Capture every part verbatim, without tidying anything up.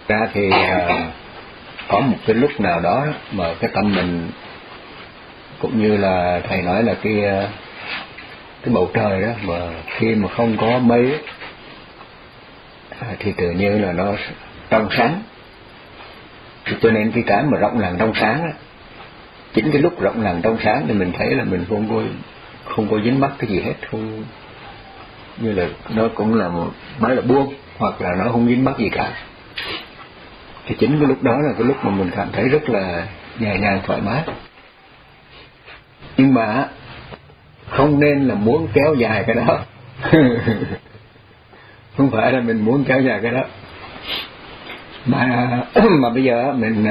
Ra thì à, có một cái lúc nào đó mà cái tâm mình cũng như là thầy nói là cái cái bầu trời đó mà khi mà không có mây à, thì tự nhiên là nó trong sáng. Cho nên cái cái mà rộng lặng trong sáng đó, chính cái lúc rộng lặng trong sáng thì mình thấy là mình không có không có dính mắc cái gì hết, không như là nó cũng là một nói là buông hoặc là nó không dính mắc gì cả. Thì chính cái lúc đó là cái lúc mà mình cảm thấy rất là nhẹ nhàng thoải mái. Nhưng mà không nên là muốn kéo dài cái đó. Không phải là mình muốn kéo dài cái đó, mà mà bây giờ mình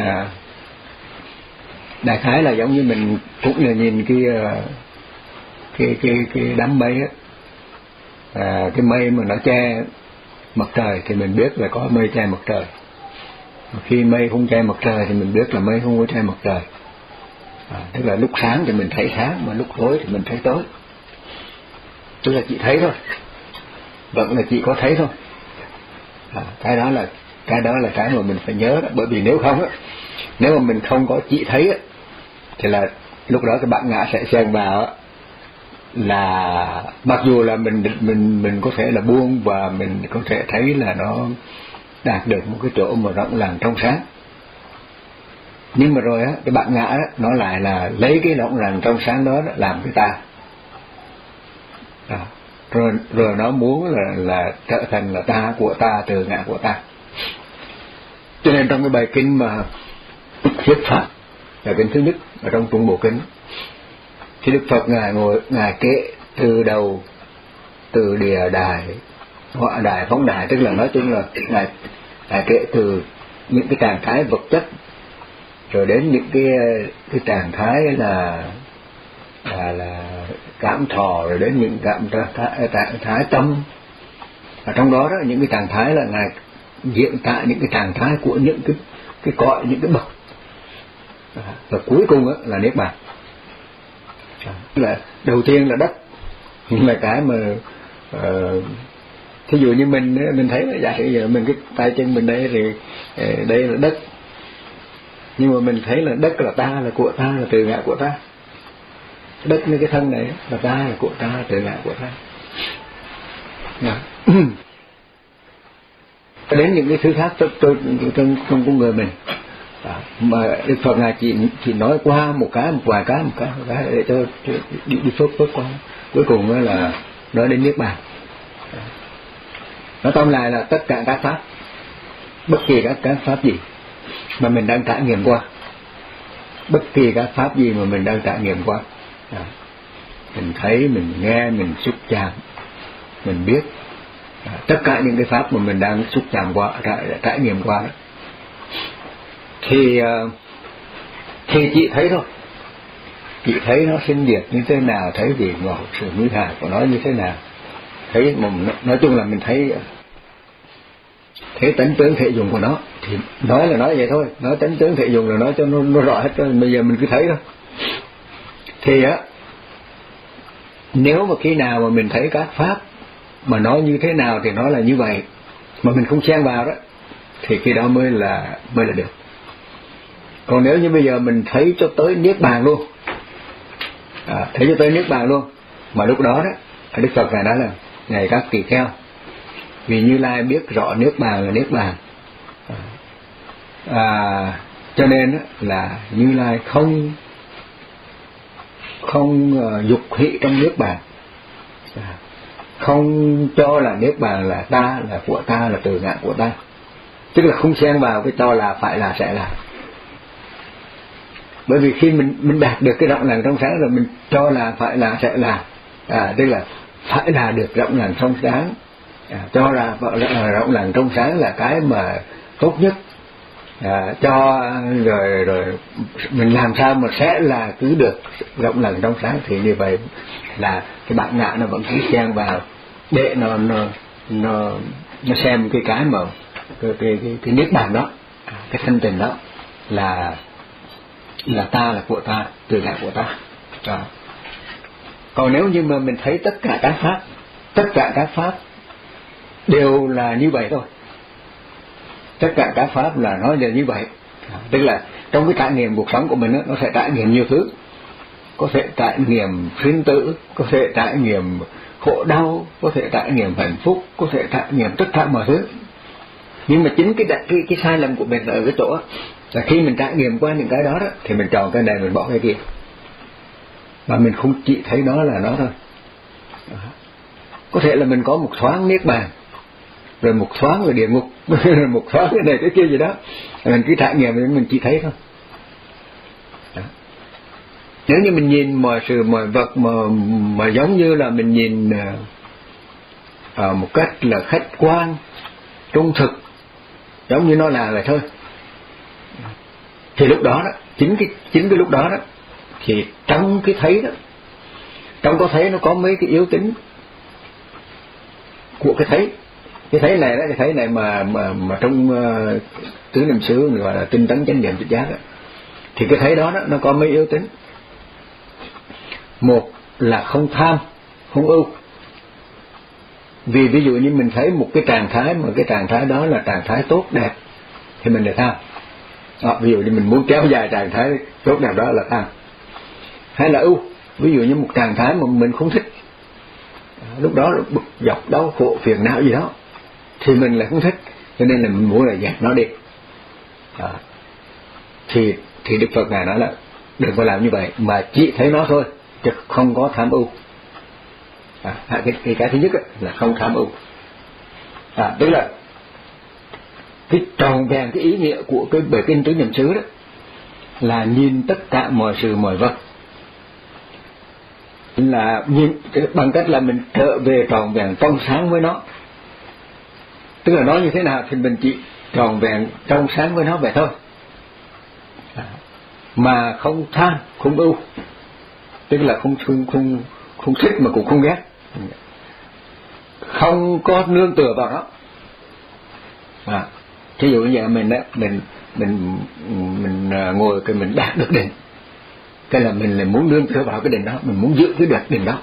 đại khái là giống như mình cũng là nhìn cái cái cái cái đám mây á, à, cái mây mà nó che mặt trời thì mình biết là có mây che mặt trời. Khi mây không che mặt trời thì mình biết là mây không có che mặt trời. À, tức là lúc sáng thì mình thấy sáng, mà lúc tối thì mình thấy tối. Tức là chỉ thấy thôi, vẫn là chỉ có thấy thôi. À, cái đó là cái đó là cái mà mình phải nhớ đó. Bởi vì nếu không á, nếu mà mình không có chỉ thấy á, thì là lúc đó cái bản ngã sẽ xen vào á, là mặc dù là mình mình mình có thể là buông và mình có thể thấy là nó đạt được một cái chỗ mà rộng lặng trong sáng, nhưng mà rồi á cái bản ngã đó, nó lại là lấy cái rộng lặng trong sáng đó, đó làm cái ta. À, rồi rồi nó muốn là là trở thành là ta của ta, từ ngã của ta. Cho nên trong cái bài kinh mà thuyết pháp là kinh thứ nhất ở trong Trung Bộ Kinh, thì Đức Phật ngài ngồi ngài kể từ đầu, từ địa đài, họa đài, phóng đài, tức là nói chung là ngài ngài kể từ những cái trạng thái vật chất rồi đến những cái cái trạng thái là là là cảm thọ, rồi đến những cảm thái, trạng thái tâm. Ở trong đó đó những cái trạng thái là ngài diễn tả những cái trạng thái của những cái cái cõi, những cái bậc, và cuối cùng đó là niết bàn. Là đầu tiên là đất, là cái mà uh, thí dụ như mình mình thấy là giả sử giờ mình cái tay chân mình đây thì uh, đây là đất, nhưng mà mình thấy là đất là ta, là của ta, là từ ngã của ta. Đất như cái thân này là ta, là của ta, từ ngã của ta. Đến những cái thứ khác trong trong trong con người mình. À, mà Đức Phật ngài chỉ chỉ nói qua một cái, một vài cái, một cái, một cái để cho, cho đi đi phớt phớt qua. Cuối cùng là nói đến niết bàn. Nói tóm lại là tất cả các pháp, bất kỳ các các pháp gì mà mình đang trải nghiệm qua, bất kỳ các pháp gì mà mình đang trải nghiệm qua, à, mình thấy, mình nghe, mình xúc chạm, mình biết, à, tất cả những cái pháp mà mình đang xúc chạm qua, trải, trải nghiệm qua đó, thì thì chị thấy thôi, chị thấy nó sinh diệt như thế nào, thấy vị ngọt sự nguy hại của nó như thế nào, thấy mà nói chung là mình thấy thấy tánh tướng thể dùng của nó. Thì nói là nói vậy thôi, nói tánh tướng thể dùng là nói cho nó, nó rõ hết rồi. Bây giờ mình cứ thấy thôi. Thì á, nếu mà khi nào mà mình thấy các pháp mà nói như thế nào thì nó là như vậy, mà mình không xen vào đó, thì khi đó mới là mới là được. Còn nếu như bây giờ mình thấy cho tới niết bàn luôn, à, thấy cho tới niết bàn luôn, mà lúc đó đó Đức Phật ngài nói là này các tỳ kheo, vì Như Lai biết rõ niết bàn là niết bàn, à, cho nên là Như Lai không không uh, dục hỷ trong niết bàn, à, không cho là niết bàn là ta, là của ta, là từ ngã của ta, tức là không xen vào cái cho là, phải là, sẽ là. Bởi vì khi mình mình đạt được cái rộng lặng trong sáng rồi, mình cho là, phải là, sẽ là, à, tức là phải là được rộng lặng trong sáng, à, cho là, là rộng lặng trong sáng là cái mà tốt nhất, à, cho rồi rồi mình làm sao mà sẽ là cứ được rộng lặng trong sáng, thì như vậy là cái bản ngã nó vẫn cứ xen vào để nó nó nó nó xem cái cái mà cái cái cái, cái niết bàn đó, cái thanh tịnh đó là là ta, là của ta, từ ngã của ta. Đó. Còn nếu như mà mình thấy tất cả các pháp, tất cả các pháp đều là như vậy thôi, tất cả các pháp là nó là như vậy. Tức là trong cái trải nghiệm cuộc sống của mình đó, nó sẽ trải nghiệm nhiều thứ, có thể trải nghiệm sinh tử, có thể trải nghiệm khổ đau, có thể trải nghiệm hạnh phúc, có thể trải nghiệm tất cả mọi thứ. Nhưng mà chính cái cái, cái sai lầm của mình ở cái chỗ là khi mình trải nghiệm qua những cái đó, đó thì mình chọn cái này mình bỏ cái kia, và mình không chỉ thấy nó là nó thôi. Đó. Có thể là mình có một thoáng niết bàn, rồi một thoáng là địa ngục, rồi một thoáng cái này cái kia gì đó, mình cứ trải nghiệm mình chỉ thấy thôi. Đó. Nếu như mình nhìn mọi sự mọi vật mà mà giống như là mình nhìn à, một cách là khách quan, trung thực, giống như nó là vậy thôi, thì lúc đó đó chính cái chính cái lúc đó đó thì trong cái thấy đó, trong có thấy nó có mấy cái yếu tính của cái thấy. Cái thấy này đó, cái thấy này mà mà mà trong uh, tứ niệm xứ gọi là tinh tấn chánh niệm tỉnh giác đó, thì cái thấy đó, đó nó có mấy yếu tính. Một là không tham, không ưu. Vì ví dụ như mình thấy một cái trạng thái mà cái trạng thái đó là trạng thái tốt đẹp thì mình lại tham. À, ví dụ như mình muốn kéo dài trạng thái tốt đẹp đó là tham. Hay là ưu, ví dụ như một trạng thái mà mình không thích, à, lúc đó là bực dọc đau khổ phiền não gì đó thì mình lại không thích, cho nên là mình muốn là dẹp nó đi. À, thì thì Đức Phật ngài nói là đừng có làm như vậy, mà chỉ thấy nó thôi, chứ không có tham ưu. À, cái, cái cái thứ nhất là không tham ưu. À, tức là cái tròn vẹn cái ý nghĩa của cái bài kinh tứ niệm xứ đó là nhìn tất cả mọi sự mọi vật, là nhìn bằng cách là mình trở về tròn vẹn trong sáng với nó. Tức là nói như thế nào thì mình chỉ tròn vẹn trong sáng với nó vậy thôi, à, mà không tham, không ưu, tức là không không không không thích mà cũng không ghét, không có nương tựa vào nó. À, ví dụ như vậy mình đó, mình mình mình ngồi cái mình đạt được định, cái là mình là muốn nương tựa vào cái định đó, mình muốn giữ cái đạt định đó.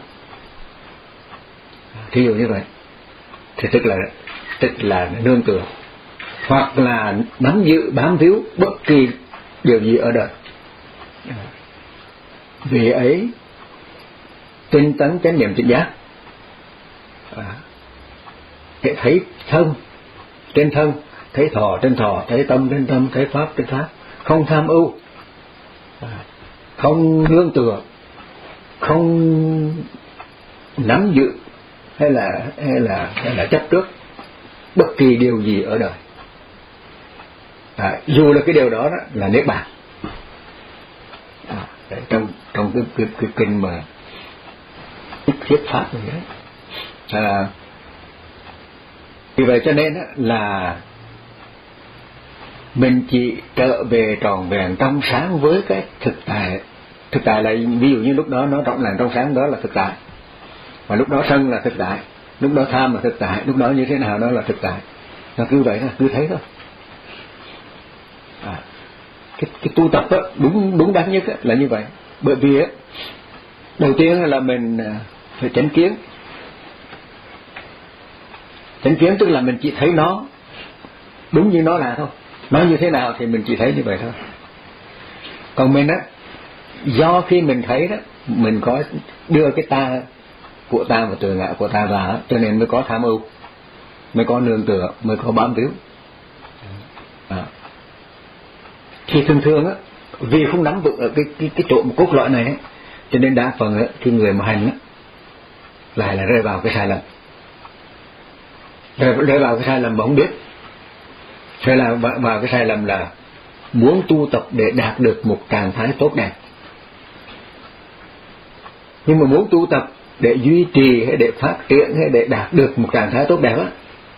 Ví dụ như vậy thì tức là tức là nương tựa, hoặc là nắm giữ bám víu bất kỳ điều gì ở đời. Vì ấy tinh tấn chánh niệm tỉnh giác, à, để thấy thân trên thân, thấy thọ trên thọ, thấy tâm trên tâm, thấy pháp trên pháp, không tham ưu, à, không nương tựa, không nắm giữ hay là hay là hay là chấp trước bất kỳ điều gì ở đời. À, dù là cái điều đó, đó là niết bàn. À, trong trong cái cái, cái kinh mà thuyết pháp này đấy. À, vì vậy cho nên là mình chỉ trở về tròn vẹn trong sáng với cái thực tại. Thực tại là ví dụ như lúc đó nó trọn lành trong sáng, đó là thực tại, và lúc đó sân là thực tại, lúc đó tham là thực tại, lúc đó như thế nào đó là thực tại. Nó cứ vậy thôi, cứ thấy thôi. À, cái, cái tu tập đó, đúng đúng đắn nhất là như vậy. Bởi vì á, đầu tiên là mình phải chánh kiến. Chánh kiến tức là mình chỉ thấy nó đúng như nó là thôi, nó như thế nào thì mình chỉ thấy như vậy thôi. Còn mình á, do khi mình thấy đó, mình có đưa cái ta của ta và tự ngã của ta vào, cho nên mới có tham ưu, mới có nương tựa, mới có bám víu. À, thì thường thường á, vì không nắm vững ở cái cái cái chỗ một cốt lõi này ấy, cho nên đa phần á, khi người mà hành á, lại là rơi vào cái sai lầm, rơi, rơi vào cái sai lầm mà không biết, rơi là vào cái sai lầm là muốn tu tập để đạt được một trạng thái tốt đẹp, nhưng mà muốn tu tập để duy trì hay để phát triển hay để đạt được một trạng thái tốt đẹp á,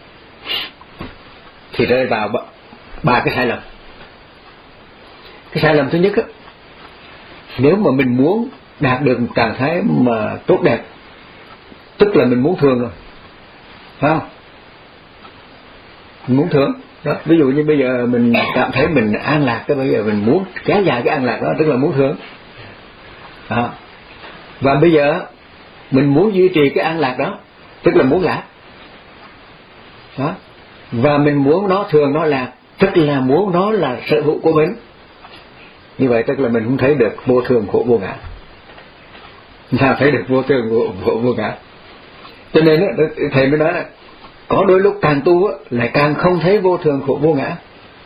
thì rơi vào ba cái sai lầm. Cái sai lầm thứ nhất á, nếu mà mình muốn đạt được một trạng thái mà tốt đẹp, tức là mình muốn thường rồi, phải không? Mình muốn thường đó. Ví dụ như bây giờ mình cảm thấy mình an lạc, cái bây giờ mình muốn kéo dài cái an lạc đó, tức là muốn thường đó. Và bây giờ mình muốn duy trì cái an lạc đó, tức là muốn lạc đó. Và mình muốn nó thường nó lạc, tức là muốn nó là sở hữu của mình. Như vậy tức là mình không thấy được vô thường khổ vô ngã. Sao thấy được vô thường khổ, khổ vô ngã? Cho nên đó, thầy mới nói là có đôi lúc càng tu á, lại càng không thấy vô thường khổ vô ngã.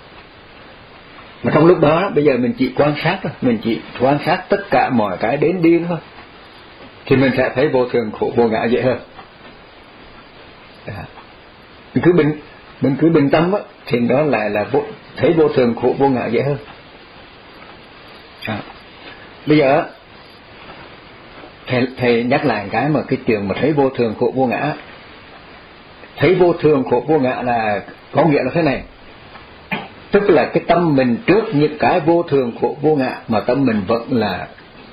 Mà trong lúc đó bây giờ mình chỉ quan sát thôi, mình chỉ quan sát tất cả mọi cái đến đi thôi, thì mình sẽ thấy vô thường khổ vô ngã dễ hơn. Đó. Mình cứ bình mình cứ bình tâm á, thì đó lại là vô, thấy vô thường khổ vô ngã dễ hơn. Đó. Bây giờ thầy, thầy nhắc lại cái mà cái chuyện mà thấy vô thường khổ vô ngã. Thấy vô thường khổ vô ngã là có nghĩa là thế này, tức là cái tâm mình trước những cái vô thường khổ vô ngã mà tâm mình vẫn là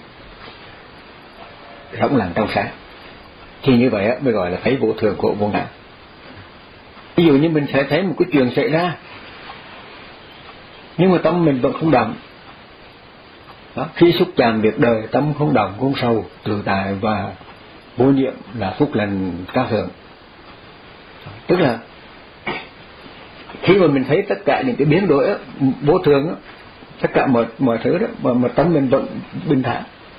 rỗng lặng trong sáng, thì như vậy á mới gọi là thấy vô thường khổ vô ngã. Ví dụ như mình sẽ thấy một cái chuyện xảy ra, nhưng mà tâm mình vẫn không động. Đó, khi xúc chạm việc đời, tâm không động không sầu, tự tại và vô nhiễm là phúc lành cao thượng. Tức là khi mà mình thấy tất cả những cái biến đổi đó, vô thường đó, tất cả mọi mọi thứ đó, mà, mà tâm mình vẫn bình thản.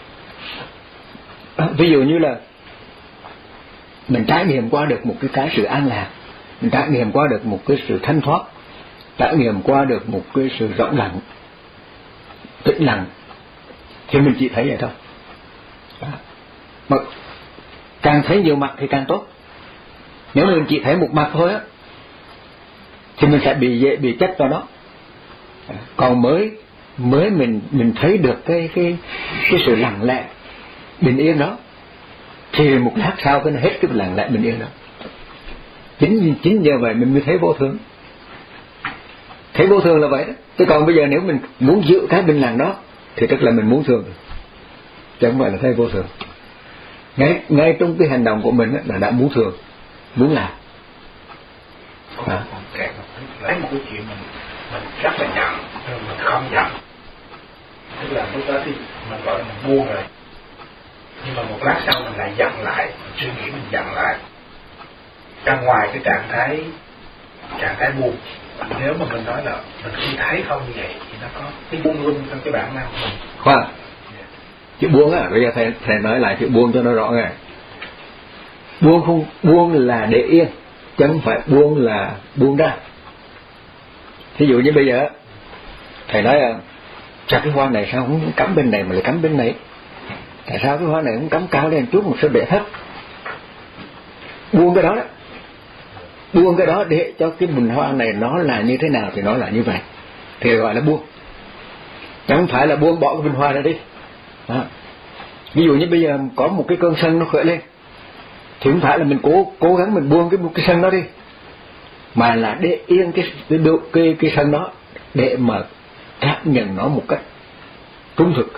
Ví dụ như là mình trải nghiệm qua được một cái cái sự an lạc, mình trải nghiệm qua được một cái sự thanh thoát, trải nghiệm qua được một cái sự rộng lặng, tĩnh lặng, thì mình chỉ thấy vậy thôi. Đó. Mà càng thấy nhiều mặt thì càng tốt. Nếu mình chỉ thấy một mặt thôi á, thì mình sẽ bị dễ bị chất vào đó. Còn mới mới mình mình thấy được cái cái cái sự lặng lẽ bình yên đó, thì một lát sau cái nó hết cái lặng lẽ bình yên đó. Chính chính nhờ vậy mình mới thấy vô thường. Thấy vô thường là vậy đó. Chứ còn bây giờ nếu mình muốn giữ cái bình lặng đó, thì tức là mình muốn thường, chứ không phải là thấy vô thường. Ngay ngay trong cái hành động của mình là đã muốn thường, muốn làm. À. Lấy một cái chuyện mình mình rất là giận, mình không giận, tức là lúc đó thì mình gọi là mình buông rồi, nhưng mà một lát sau mình lại giận lại, mình suy nghĩ mình giận lại. Ra ngoài cái trạng thái trạng thái buông, nếu mà mình nói là mình khi thấy không như vậy thì nó có cái buông luôn trong cái bản năng của mình. Khoan, yeah. Chữ buông á, bây giờ thầy thầy nói lại chữ buông cho nó rõ ràng. Buông không buông là để yên, chứ không phải buông là buông ra. Ví dụ như bây giờ thầy nói là sao cái hoa này sao không cắm bên này mà lại cắm bên này, tại sao cái hoa này không cắm cao lên chút một số để thấp. Buông cái đó đó, buông cái đó để cho cái bình hoa này nó là như thế nào thì nó là như vậy, thì gọi là buông, chứ không phải là buông bỏ cái bình hoa ra đi. Đó. Ví dụ như bây giờ có một cái cơn sân nó khởi lên, thì không phải là mình cố cố gắng mình buông cái cái sân đó đi, mà là để yên cái cái cái, cái sân đó để mà cảm nhận nó một cách trung thực.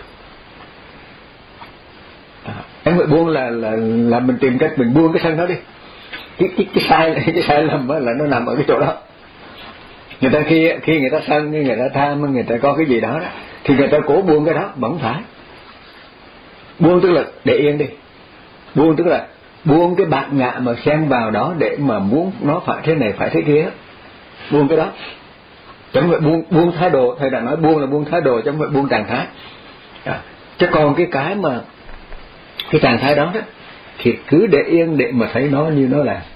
À, em phải buông là là là mình tìm cách mình buông cái sân đó đi. Cái cái cái sai cái sai lầm là nó nằm ở cái chỗ đó. Người ta khi khi người ta sân, người ta tham, người ta có cái gì đó đó, thì người ta cố buông cái đó, vẫn phải buông, tức là để yên đi. Buông tức là buông cái bạt ngã mà xen vào đó để mà muốn nó phải thế này phải thế kia, buông cái đó. Chứ không phải buông buông thái độ. Thầy đã nói buông là buông thái độ, chứ không phải buông trạng thái. À, chứ còn cái cái mà cái trạng thái đó đó thì cứ để yên để mà thấy nó như nó là.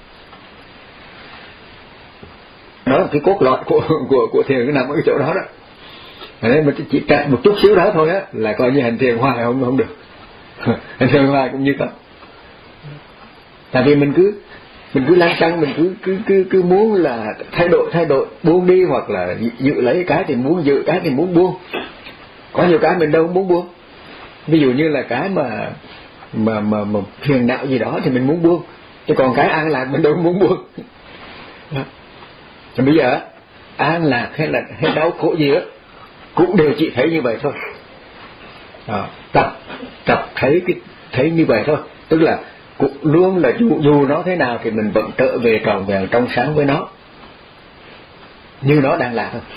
Đó là cái cốt lõi của của của thiền, cái nằm ở cái chỗ đó đó. Nên mà chỉ chạy một chút xíu đó thôi á là coi như hành thiền hoài không không được. Hành thiền hoài cũng như vậy. Tại vì mình cứ mình cứ lăng xăng, mình cứ cứ cứ cứ muốn là thay đổi thay đổi buông đi, hoặc là giữ lấy cái thì muốn giữ, cái thì muốn buông. Có nhiều cái mình đâu muốn buông. Ví dụ như là cái mà mà mà, mà phiền não gì đó thì mình muốn buông, chứ còn cái an lạc mình đâu muốn buông. Thì bây giờ an lạc hay là hay đau khổ gì á cũng đều chỉ thấy như vậy thôi. À, tập tập thấy cái thấy như vậy thôi, tức là cũng luôn là dù, dù nó thế nào thì mình vẫn trở về tròn vẹn trong sáng với nó, như nó đang là thôi.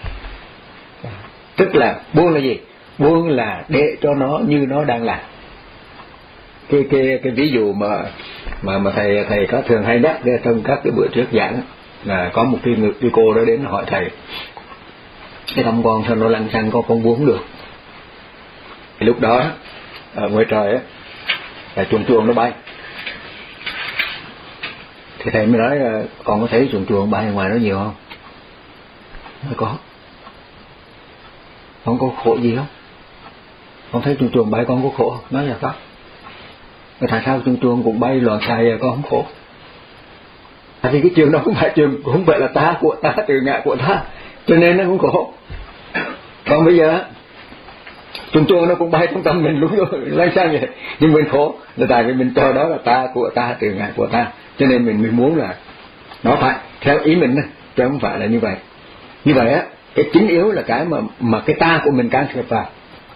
Tức là buông là gì? Buông là để cho nó như nó đang là. Cái cái cái ví dụ mà mà mà thầy thầy có thường hay nhắc trong các cái bữa trước giảng là có một cái người cái cô đó đến hỏi thầy, cái tâm con sao nó lăn xăng, con con buông được. Thì lúc đó ở ngoài trời á là chuồn chuồn nó bay. Thì thầy mới nói là con có thấy chuồn chuồn bay ngoài nó nhiều không? Nói có. Con có khổ gì không? Con thấy chuồn chuồn bay con có khổ không? Nói là có. Tại sao chuồn chuồn cũng bay loạn xài con không khổ? Tại vì cái trường đó không phải trường, cũng không phải là ta của ta, từ ngã của ta, cho nên nó không khổ. Còn bây giờ chuồn chuồn nó cũng bay trong tâm mình đúng rồi, lăn sang vậy, nhưng mình khổ là tại vì mình cho đó là ta của ta, từ ngã của ta, cho nên mình mình muốn là nó phải theo ý mình đó, chứ không phải là như vậy. Như vậy á, cái chính yếu là cái mà mà cái ta của mình can thiệp vào.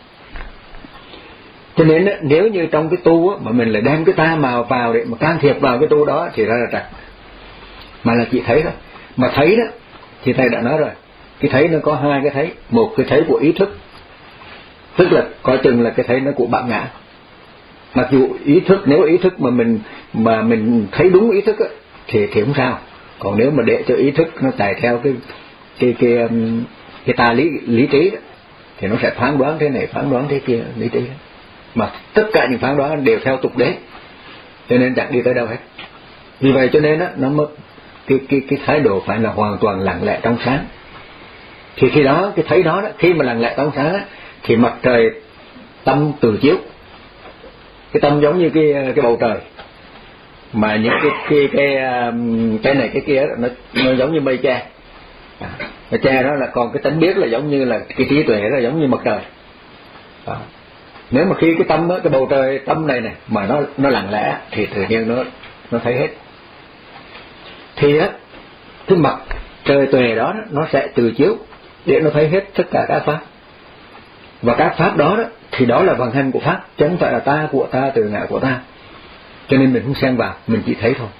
Cho nên á, nếu như trong cái tu á, mà mình lại đem cái ta màu vào để mà can thiệp vào cái tu đó thì ra là trật. Mà là chỉ thấy đó, mà thấy đó thì thầy đã nói rồi, cái thấy nó có hai cái thấy, một cái thấy của ý thức, tức là coi chừng là cái thấy nó của bản ngã. Mặc dù ý thức, nếu ý thức mà mình mà mình thấy đúng ý thức á, thì thì không sao. Còn nếu mà để cho ý thức nó chạy theo cái cái cái cái, cái ta lý lý trí đó, thì nó sẽ phán đoán thế này, phán đoán thế kia, lý trí đó. Mà tất cả những phán đoán đều theo tục đế, cho nên chẳng đi tới đâu hết. Vì vậy cho nên á, nó mất cái cái cái thái độ phải là hoàn toàn lặng lẽ trong sáng. Thì khi đó cái thấy đó, đó khi mà lặng lẽ trong sáng đó, thì mặt trời tâm từ chiếu. Cái tâm giống như cái cái bầu trời, mà những cái cái cái cái này cái kia đó, nó nó giống như mây che. À, mây che đó là còn cái tánh biết là giống như là cái trí tuệ đó giống như mặt trời. À, nếu mà khi cái tâm đó, cái bầu trời tâm này này mà nó nó lặng lẽ thì tự nhiên nó nó thấy hết. Thì á, cái mặt trời tuệ đó nó sẽ từ chiếu để nó thấy hết tất cả các pháp. Và các pháp đó, đó thì đó là vận hành của pháp, chứ không phải là ta của ta, từ ngã của ta. Cho nên mình không xen vào, mình chỉ thấy thôi.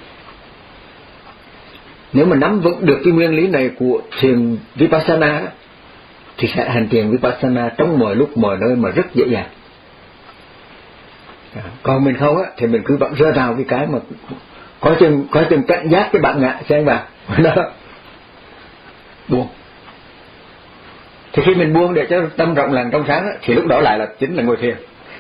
Nếu mà nắm vững được cái nguyên lý này của thiền Vipassana đó, thì sẽ hành thiền Vipassana trong mọi lúc mọi nơi mà rất dễ dàng. À, còn mình không á thì mình cứ vẫn rơi vào cái cái mà có chừng có chừng cảnh giác cái bản ngã xen vào đó, buông. Thì khi mình buông để cho tâm rộng lặng trong sáng đó, thì lúc đó lại là chính là ngồi thiền.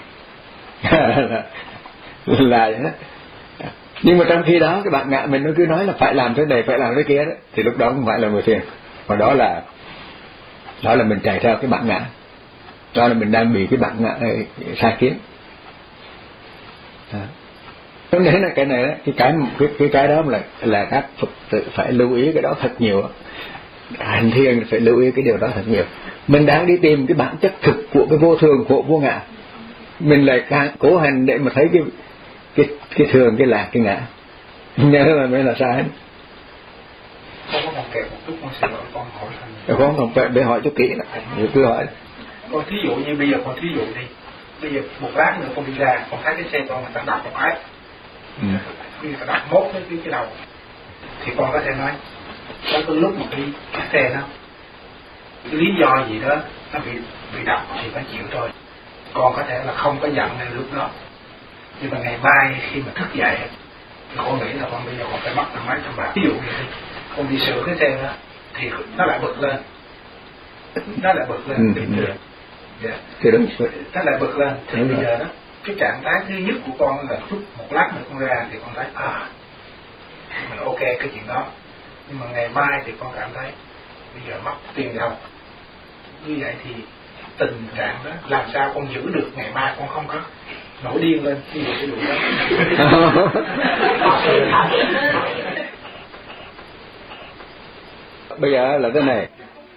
Là vậy đó. Nhưng mà trong khi đó cái bản ngã mình nó cứ nói là phải làm thế này, phải làm thế kia đó, thì lúc đó không phải là ngồi thiền, mà đó là đó là mình chạy theo cái bản ngã, đó là mình đang bị cái bản ngã này sai khiến. Cho nên là cái này đó, cái cái cái cái cái đó là là các Phật tử phải lưu ý cái đó thật nhiều. Hành thiền phải lưu ý cái điều đó thật nhiều. Mình đang đi tìm cái bản chất thực của cái vô thường, của vô ngã, mình lại càng cố hành để mà thấy cái cái cái thường, cái lạc, cái ngã, nhớ là mới là sai. Không có còn kẹt một chút, con xin lỗi con hỏi thằng. Con không phải để hỏi cho kỹ đó, cứ hỏi. Con thí dụ như bây giờ con thí dụ đi, bây giờ một lát nữa con đi ra, con thấy cái xe con người ta đạp một cái, ừ. Bây giờ đạp mốt cái cái đầu, thì con có thể nói, có cái lúc mà đi cái xe nó, cái lý do gì đó nó bị bị đập thì phải chịu thôi. Con có thể là không có giận ngay lúc đó, nhưng mà ngày mai khi mà thức dậy thì con nghĩ là con bây giờ con phải mất năm mấy trăm bạc. Ví dụ như thế, con đi sửa cái xe đó thì nó lại bực lên, nó lại bực lên ừ, bình thường. Dạ. Thì đúng. Nó lại bực lên thì bây giờ đó cái trạng thái thứ nhất của con là chút một lát nữa con ra thì con thấy à mình ok cái chuyện đó, nhưng mà ngày mai thì con cảm thấy bây giờ mất tiền đâu. Như vậy thì tình trạng đó làm sao con giữ được ngày mai con không có nổi điên lên như vậy cái vụ đó. Bây giờ là thế này,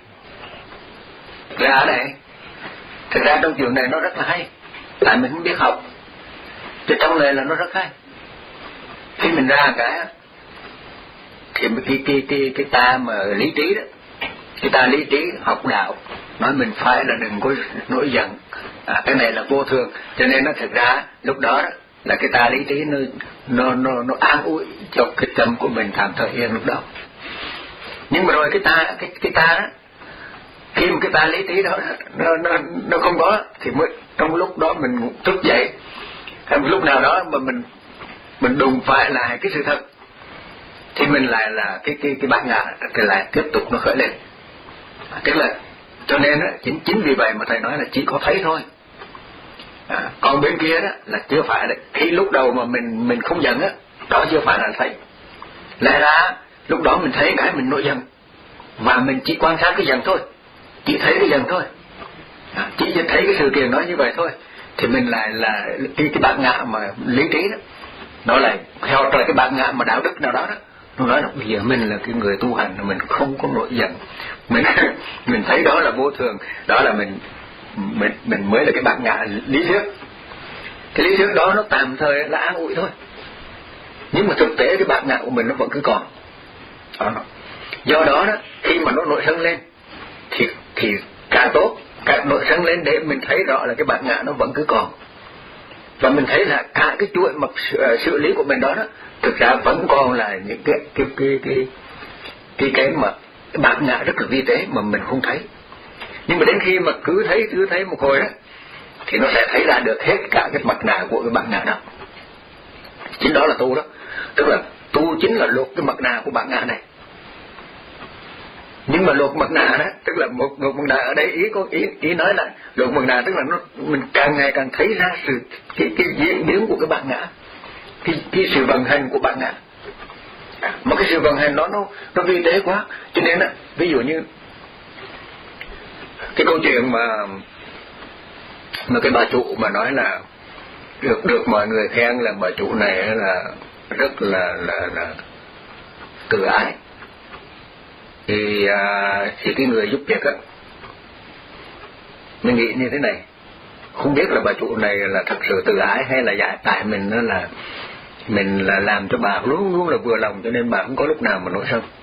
ra đây thực ra trong chuyện này nó rất là hay, tại mình không biết học, thì trong này là nó rất hay. Khi mình ra cái thì cái cái cái cái ta mà lý trí đó, cái ta lý trí học đạo nói mình phải là đừng có nổi giận, à, cái này là vô thường, cho nên nó thực ra lúc đó, đó là cái ta lý trí nó nó nó nó an ủi cho cái tâm của mình tạm thời yên lúc đó. Nhưng mà rồi cái ta cái cái ta đó, khi mà cái ta lý trí đó nó nó nó không có thì mới trong lúc đó mình thức dậy, hay một lúc nào đó mà mình mình đụng phải lại cái sự thật thì mình lại là cái cái cái bản ngã thì lại tiếp tục nó khởi lên. À, tức là cho nên á, chính chính vì vậy mà thầy nói là chỉ có thấy thôi. À, còn bên kia đó là chưa phải đấy. Khi lúc đầu mà mình mình không giận á, đó chưa phải là thấy. Lẽ ra lúc đó mình thấy cái mình nổi giận và mình chỉ quan sát cái giận thôi, chỉ thấy cái giận thôi, à, chỉ thấy cái sự kiện đó như vậy thôi, thì mình lại là cái cái bản ngã mà lý trí đó, nó lại theo trời cái bản ngã mà đạo đức nào đó đó, nó nói là bây giờ mình là cái người tu hành, mình không có nổi giận, mình mình thấy đó là vô thường, đó là mình mình mình mới là cái bản ngã lý thuyết. Cái lý thuyết đó nó tạm thời là an ủi thôi, nhưng mà thực tế cái bản ngã của mình nó vẫn cứ còn đó. Do đó đó, khi mà nó nổi sân lên thì thì càng tốt, càng nổi sân lên để mình thấy rõ là cái bản ngã nó vẫn cứ còn, và mình thấy là cả cái chuỗi mặt xử lý của mình đó đó thực ra vẫn còn là những cái cái cái cái cái cái mà cái bản ngã rất là vi tế mà mình không thấy. Nhưng mà đến khi mà cứ thấy cứ thấy một hồi đó thì nó sẽ thấy ra được hết cả cái mặt nạ của cái bản ngã đó. Chính đó là tu đó, tức là tu chính là lột cái mặt nạ của bản ngã này. Nhưng mà lột mặt nạ đó, tức là một lột mặt nạ ở đây ý có ý ý nói là lột mặt nạ tức là nó mình càng ngày càng thấy ra sự cái cái diễn biến của cái bản ngã, cái cái sự vận hành của bản ngã. Mà cái sự vận hành đó nó nó vi tế quá, cho nên á, ví dụ như cái câu chuyện mà mà cái bà chủ mà nói là được được mọi người khen là bà chủ này là rất là là là từ ái, thì à, thì cái người giúp việc á, mình nghĩ như thế này, không biết là bà chủ này là thật sự từ ái hay là giải tại mình đó là mình là làm cho bà luôn luôn là vừa lòng, cho nên bà không có lúc nào mà nổi sân.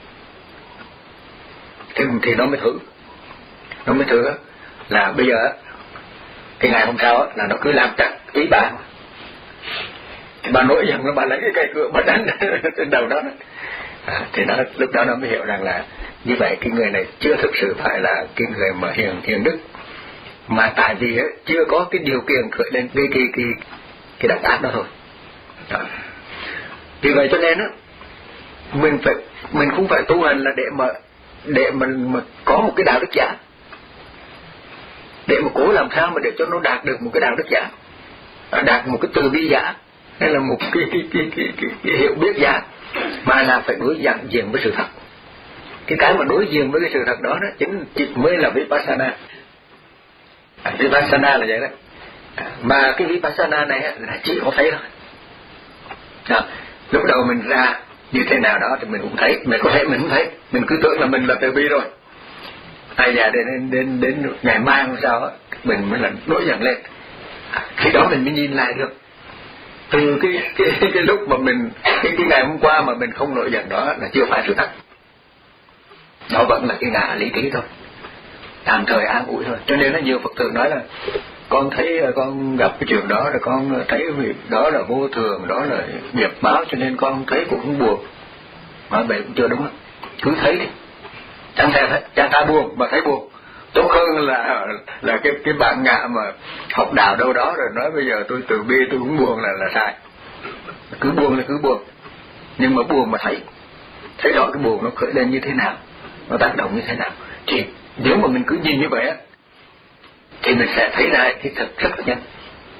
Thì, thì nó mới thử nó mới thử là bây giờ cái ngày hôm sau là nó cứ làm chặt ý bà, thì bà nổi giận, nó bà lấy cái cây cưa bà đánh trên đầu đó, à, thì nó lúc đó nó mới hiểu rằng là như vậy cái người này chưa thực sự phải là cái người mà hiền hiền đức, mà tại vì ấy, chưa có cái điều kiện khởi lên cái cái cái cái động tác đó thôi. Đó. Vì vậy cho nên á, mình phải mình không phải tu hành là để mà để mình mà có một cái đạo đức giả, để mà cố làm sao mà để cho nó đạt được một cái đạo đức giả, đạt một cái từ bi giả, hay là một cái cái cái cái, cái, cái hiểu biết giả, mà là phải đối diện diện với sự thật. Cái cái mà đối diện với cái sự thật đó đó chính, chính mới là vipassana. À, vipassana là vậy đó. À, mà cái vipassana này là chỉ có thấy thôi. À, lúc đầu mình ra như thế nào đó thì mình cũng thấy, mình có thể mình không thấy, mình cứ tưởng là mình là từ bi rồi. Ai già đến đến đến ngày mai hôm sau á, mình mới là nổi giận lên. À, khi đó mình mới nhìn lại được. Từ cái cái cái, cái lúc mà mình cái, cái ngày hôm qua mà mình không nổi giận đó là chưa phải sự thật. Đó vẫn là cái ngã lý trí thôi, tạm thời an ủi thôi. Cho nên là nhiều Phật tử nói là con thấy con gặp cái chuyện đó rồi con thấy việc đó là vô thường, đó là nghiệp báo, cho nên con thấy cũng không buồn. Mà vậy cũng chưa đúng lắm. Cứ thấy đi, chẳng thể chẳng ta buồn mà thấy buồn, tốt hơn là là cái cái bạn ngạ mà học đạo đâu đó rồi nói bây giờ tôi từ bi tôi cũng buồn là là sai. Cứ buồn là cứ buồn, nhưng mà buồn mà thấy thấy rõ cái buồn nó khởi lên như thế nào, nó tác động như thế nào, thì nếu mà mình cứ nhìn như vậy á thì mình sẽ thấy ra cái thật rất là nhanh.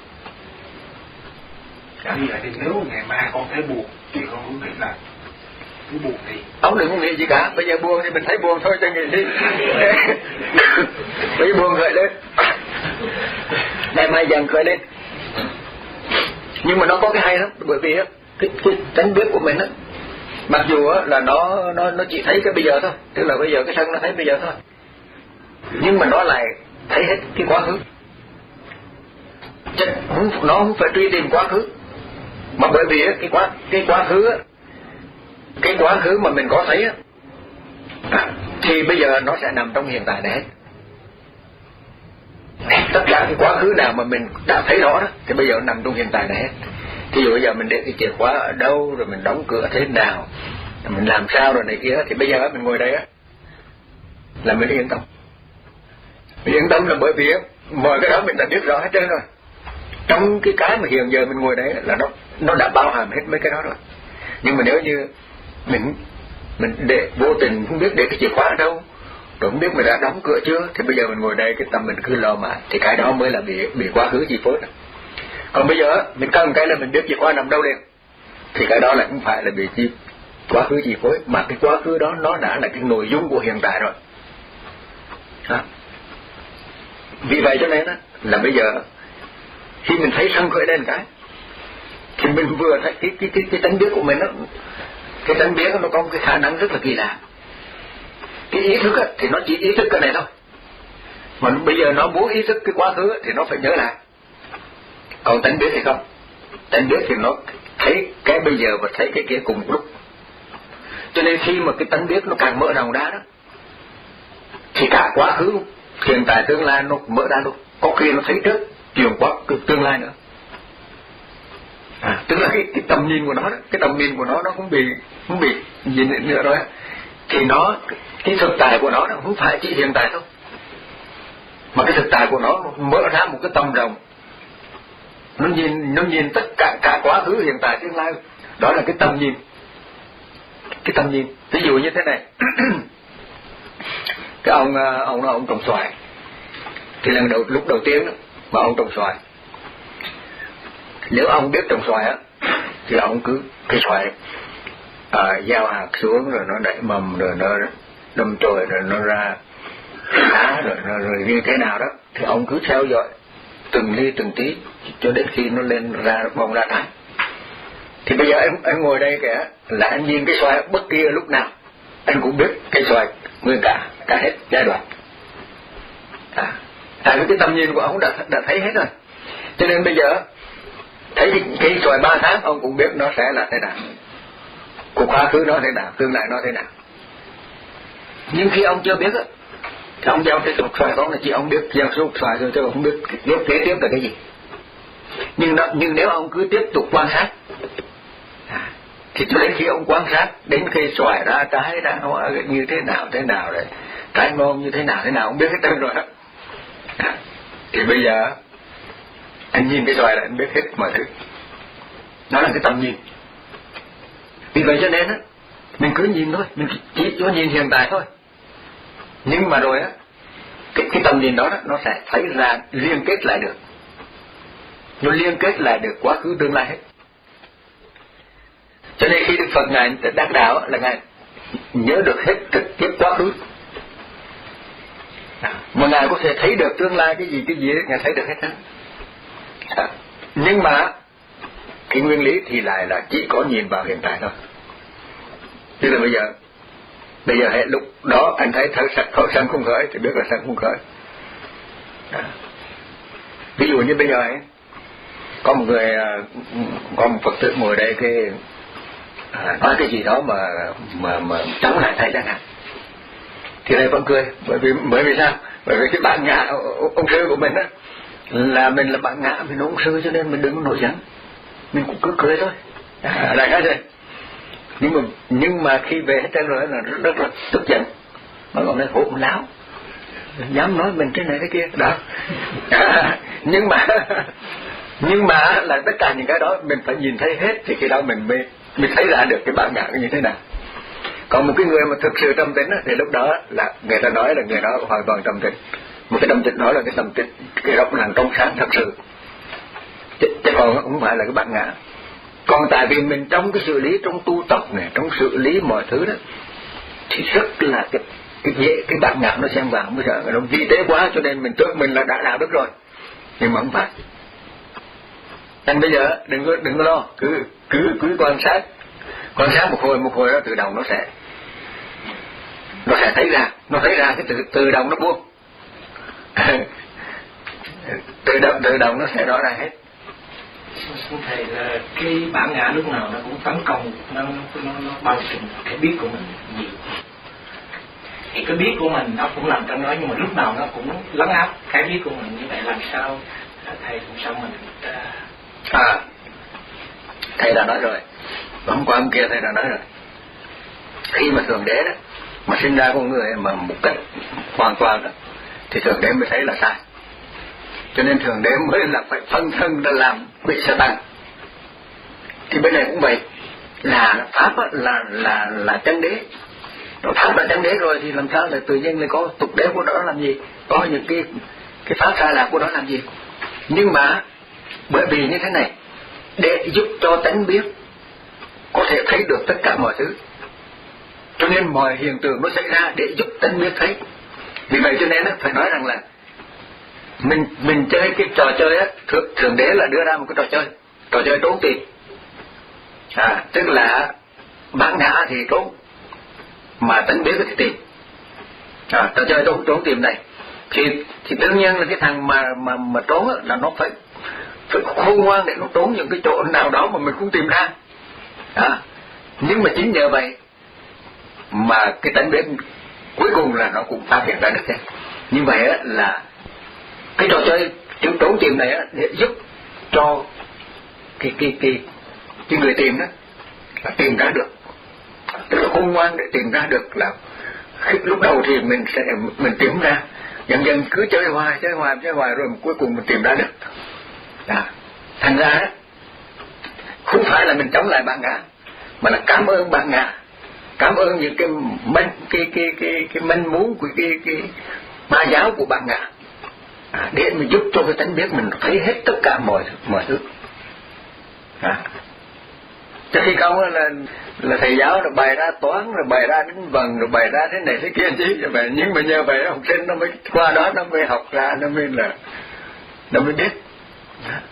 Như vậy thì nếu ngày mai con thấy buồn thì con cũng nghĩ là cứ buồn đi. Ông đừng có nghĩ gì cả, bây giờ buồn thì mình thấy buồn thôi, cho nghĩ đi. Bây giờ buồn khởi lên, ngày mai dần khởi lên. Nhưng mà nó có cái hay lắm, bởi vì á cái, cái tánh biết của mình á, mặc dù á là nó nó nó chỉ thấy cái bây giờ thôi, tức là bây giờ cái thân nó thấy bây giờ thôi, nhưng mà nó lại thấy hết cái quá khứ. Chứ không, nó không phải truy tìm quá khứ, mà bởi vì á, cái quá cái quá khứ á, cái quá khứ mà mình có thấy á, à, thì bây giờ nó sẽ nằm trong hiện tại này hết. Tất cả cái quá khứ nào mà mình đã thấy rõ đó thì bây giờ nằm trong hiện tại này hết. Thí dụ bây giờ mình để cái chìa khóa ở đâu, rồi mình đóng cửa thế nào, mình làm sao rồi này kia, thì bây giờ mình ngồi đây á là mình yên tâm. Mình yên tâm là bởi vì mọi cái đó mình đã biết rõ hết trơn rồi. Trong cái cái mà hiện giờ mình ngồi đấy là nó nó đã bao hàm hết mấy cái đó rồi. Nhưng mà nếu như mình mình để vô tình không biết để cái chìa khóa ở đâu, rồi không biết mình đã đóng cửa chưa, thì bây giờ mình ngồi đây cái tâm mình cứ lo mãi, thì cái đó mới là bị bị quá khứ chi phối. Còn bây giờ mình cần cái là mình biết chìa khóa nằm đâu liền, thì cái đó lại không phải là bị chi quá khứ chi phối, mà cái quá khứ đó nó đã là cái nội dung của hiện tại rồi. Đó. Vì vậy cho nên đó, là bây giờ khi mình thấy sân khởi lên cái, thì mình vừa thấy cái cái cái cái tánh biết của mình đó, cái tánh biết nó có một cái khả năng rất là kỳ lạ. Cái ý thức á, thì nó chỉ ý thức cái này thôi, mà bây giờ nó muốn ý thức cái quá khứ á, thì nó phải nhớ lại. Còn tánh biết thì không, tánh biết thì nó thấy cái bây giờ và thấy cái kia cùng một lúc. Cho nên khi mà cái tánh biết nó càng mở rộng ra đó, thì cả quá khứ, hiện tại, tương lai nó mở ra luôn. Có khi nó thấy trước chuyện quá tương lai nữa. À, tức là cái, cái tầm nhìn của nó đó, cái tầm nhìn của nó nó cũng bị cũng bị nhìn nữa rồi. Thì nó cái thực tại của nó, nó không phải chỉ hiện tại thôi, mà cái thực tại của nó mở ra một cái tầm rộng. Nó nhìn nó nhìn tất cả cả quá khứ, hiện tại, tương lai. Đó là cái tầm nhìn. Cái tầm nhìn. Ví dụ như thế này. Cái ông ông ông trồng xoài, thì lần đầu lúc đầu tiên đó, mà ông trồng xoài, nếu ông biết trồng xoài á, thì ông cứ cái xoài à, gieo hạt xuống rồi nó đẩy mầm, rồi nó đâm chồi, rồi nó ra lá, rồi nó rồi như thế nào đó, thì ông cứ theo dõi từng ly từng tí cho đến khi nó lên ra bông ra trái. Thì bây giờ em em ngồi đây kìa, là anh nhìn cái xoài bất kỳ lúc nào anh cũng biết cái xoài nguyên cả cả hết giai đoạn. À, tại vì cái tầm nhìn của ông đã đã thấy hết rồi. Cho nên bây giờ thấy cái, cái xoài ba tháng ông cũng biết nó sẽ là thế nào, cuộc quá khứ nó thế nào, tương lai nó thế nào. Nhưng khi ông chưa biết á, thì ông gieo cái cục xoài đó là chỉ ông biết gieo số xoài thôi, chứ không biết tiếp kế tiếp là cái gì. Nhưng nó, nhưng nếu ông cứ tiếp tục quan sát, à, thì cho đến khi ông quan sát đến khi xoài ra trái ra hoa như thế nào thế nào rồi trái ngon như thế nào thế nào ông biết hết trơn rồi đó. À, thì bây giờ anh nhìn cái xoài là anh biết hết mọi thứ. Đó là cái tầm nhìn. Vì vậy cho nên á, mình cứ nhìn thôi, mình chỉ cho nhìn hiện tại thôi. Nhưng mà rồi á, cái, cái tầm nhìn đó, đó nó sẽ thấy ra liên kết lại được. Nó liên kết lại được quá khứ tương lai hết. Cho nên khi Đức Phật Ngài đắc đạo là Ngài nhớ được hết trực tiếp quá khứ. Mà Ngài có thể thấy được tương lai cái gì cái gì Ngài thấy được hết đó. À, nhưng mà cái nguyên lý thì lại là chỉ có nhìn vào hiện tại thôi. Tức là bây giờ bây giờ hệ lúc đó anh thấy thấy khởi sanh không khởi thì biết là sanh không khởi. À, ví dụ như bây giờ ấy, có một người có một Phật tử ngồi đây cái à, nói cái gì đó mà mà mà chống lại thầy chẳng hạn, thì thầy vẫn cười. Bởi vì bởi vì sao? Bởi vì cái bạn ngã ông sư của mình á, là mình là bạn ngã, mình ông sư, cho nên mình đừng có nổi giận, mình cũng cứ cười thôi. À, đại khái rồi. Nhưng mà nhưng mà khi về hết trơn rồi là rất, rất là tức giận, mà còn nói hỗn láo, dám nói mình thế này thế kia đó. À, nhưng mà nhưng mà là tất cả những cái đó mình phải nhìn thấy hết, thì khi đó mình mới mình thấy ra được cái bản ngã như thế nào. Còn một cái người mà thực sự tâm tĩnh thì lúc đó là người ta nói là người đó hoàn toàn tâm tĩnh. Một cái tâm tĩnh đó là cái tâm tĩnh, cái góc làng trong sáng thật sự, chứ, chứ còn không phải là cái bản ngã. Còn tại vì mình trong cái xử lý, trong tu tập này, trong xử lý mọi thứ đó, thì rất là cái cái dễ cái bản ngã nó xen vào, bây giờ nó vi tế quá, cho nên mình tưởng mình là đã đạo đức rồi, nhưng mà không phải. Nên bây giờ đừng có đừng có lo, cứ cứ cứ quan sát, quan sát một hồi một hồi đó tự động nó sẽ nó sẽ thấy ra, nó thấy ra cái tự tự động nó buông. tự động tự động nó sẽ rõ ra hết. Thầy là cái bản ngã lúc nào nó cũng tấn công, nó nó nó bao trùm cái biết của mình nhiều. Thì cái biết của mình nó cũng nằm trong đó, nhưng mà lúc nào nó cũng lấn áp cái biết của mình. Như vậy làm sao thầy cũng sao mình à thầy đã nói rồi, hôm qua hôm kia thầy đã nói rồi, khi mà thượng đế đó mà sinh ra con người mà một cách hoàn toàn đó, thì thượng đế mới thấy là sai. Cho nên thượng đế mới là phải phân thân ra làm vị Satan. Thì bên này cũng vậy, là pháp là là là chân đế, nó thắng đã tánh đế rồi thì làm sao lại tự nhiên lại có tục đế của nó làm gì, có những cái cái pháp sai lạc của nó làm gì. Nhưng mà bởi vì như thế này, để giúp cho tánh biết có thể thấy được tất cả mọi thứ, cho nên mọi hiện tượng nó xảy ra để giúp tánh biết thấy. Vì vậy cho nên á, phải nói rằng là mình mình chơi cái trò chơi á, thượng, thượng đế là đưa ra một cái trò chơi, trò chơi trốn tìm, à, tức là bản ngã thì trốn mà tánh biết thì tìm, à, trò chơi trốn trốn tìm này thì thì đương nhiên là cái thằng mà mà mà trốn á, là nó phải phải khôn ngoan để nó trốn những cái chỗ nào đó mà mình cũng tìm ra, à, nhưng mà chính nhờ vậy mà cái tánh biết cuối cùng là nó cũng phát hiện ra được thế. Như vậy á, là cái trò chơi trốn trốn tìm này á, để giúp cho cái cái cái cái người tìm đó là tìm ra được, tức là khôn ngoan để tìm ra được. Là lúc đầu thì mình sẽ mình tìm ra, dần dần cứ chơi hoài chơi hoài chơi hoài rồi cuối cùng mình tìm ra được. À, thành ra đó, không phải là mình chống lại bản ngã, mà là cảm ơn bản ngã, cảm ơn những cái manh cái cái cái cái manh muốn của cái cái ma giáo của bản ngã, à, để mình giúp cho cái tánh biết mình thấy hết tất cả mọi mọi thứ. À, cho khi không là là thầy giáo rồi bày ra toán rồi bày ra đến vần rồi bày ra thế này thế kia chứ vậy, nhưng mà nhờ vậy học sinh nó mới qua đó nó mới học ra, nó mới là nó mới biết. À.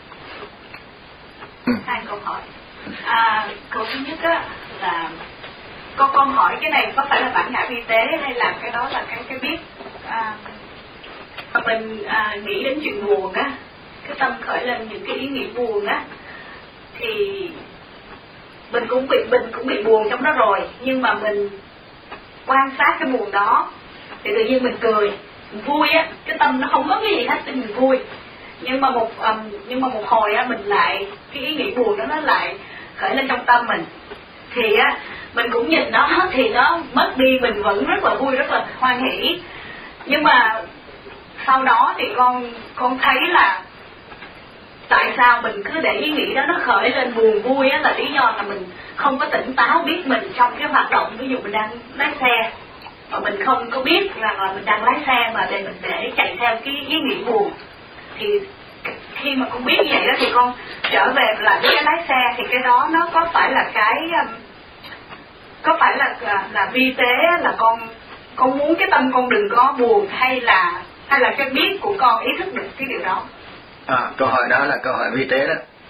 Ừ. Hai câu hỏi. À, câu thứ nhất á là con con hỏi cái này có phải là bản ngã vi tế hay là cái đó là cái cái biết, à, mình à, nghĩ đến chuyện buồn á, cái tâm khởi lên những cái ý nghĩ buồn á, thì mình cũng bị mình cũng bị buồn trong đó rồi, nhưng mà mình quan sát cái buồn đó thì tự nhiên mình cười, mình vui á, cái tâm nó không có cái gì hết nên mình vui. Nhưng mà một um, nhưng mà một hồi á mình lại cái ý nghĩ buồn đó nó lại khởi lên trong tâm mình, thì á mình cũng nhìn nó thì nó mất đi, mình vẫn rất là vui, rất là hoan hỉ. Nhưng mà sau đó thì con con thấy là tại sao mình cứ để ý nghĩ đó nó khởi lên buồn vui á, là lý do là mình không có tỉnh táo biết mình trong cái hoạt động. Ví dụ mình đang lái xe mà mình không có biết rằng là mình đang lái xe mà để mình để chạy theo cái ý nghĩ buồn, thì khi mà con biết như vậy đó thì con trở về lại với cái lái xe, thì cái đó nó có phải là cái có phải là là, là vi tế, là con con muốn cái tâm con đừng có buồn, hay là hay là cái biết của con ý thức được cái điều đó? À, câu hỏi đó là câu hỏi vi tế đó,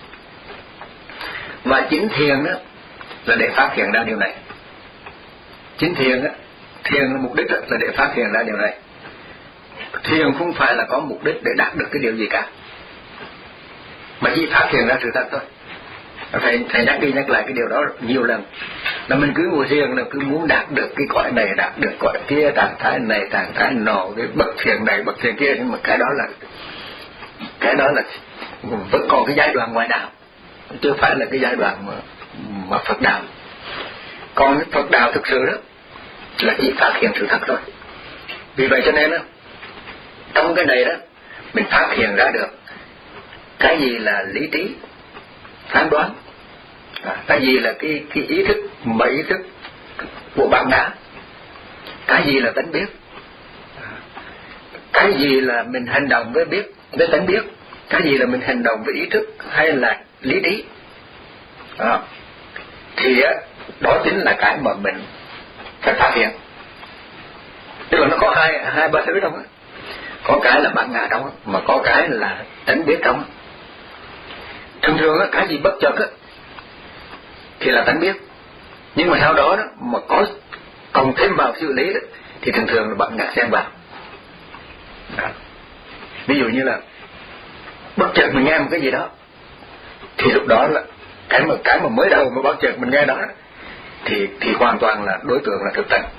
và chính thiền đó là để phát hiện ra điều này. Chính thiền đó, thiền là mục đích đó, là để phát hiện ra điều này. Thiền không phải là có mục đích để đạt được cái điều gì cả, mà chỉ phát hiện ra sự thật thôi. Thầy, thầy nhắc đi nhắc lại cái điều đó nhiều lần, là mình cứ ngồi thiền là cứ muốn đạt được cái cõi này, đạt được cõi kia, trạng thái này, trạng thái nọ, cái bậc thiền này, bậc thiền kia, nhưng mà cái đó là cái đó là vẫn còn cái giai đoạn ngoại đạo, chưa phải là cái giai đoạn mà, mà Phật đạo. Còn cái Phật đạo thực sự đó là chỉ phát hiện sự thật thôi. Vì vậy cho nên đó, trong cái này đó mình phát hiện ra được cái gì là lý trí phán đoán, à, cái gì là cái cái ý thức mà ý thức của bản ngã, cái gì là tánh biết, à, cái gì là mình hành động với biết với tánh biết, cái gì là mình hành động với ý thức hay là lý trí, à, thì á, đó chính là cái mà mình phải phát hiện. Tức là nó có hai hai ba thứ trong đó. Có cái là bản ngã trong đó, mà có cái là tánh biết trong đó. Thường thường á, cái gì bất chợt á thì là tánh biết, nhưng mà sau đó đó mà có cộng thêm vào xử lý đó, thì thường thường là bản ngã xen vào. Đó. Ví dụ như là bất chợt mình nghe một cái gì đó, thì lúc đó là cái mà cái mà mới đầu mà bất chợt mình nghe đó thì thì hoàn toàn là đối tượng là thực tập.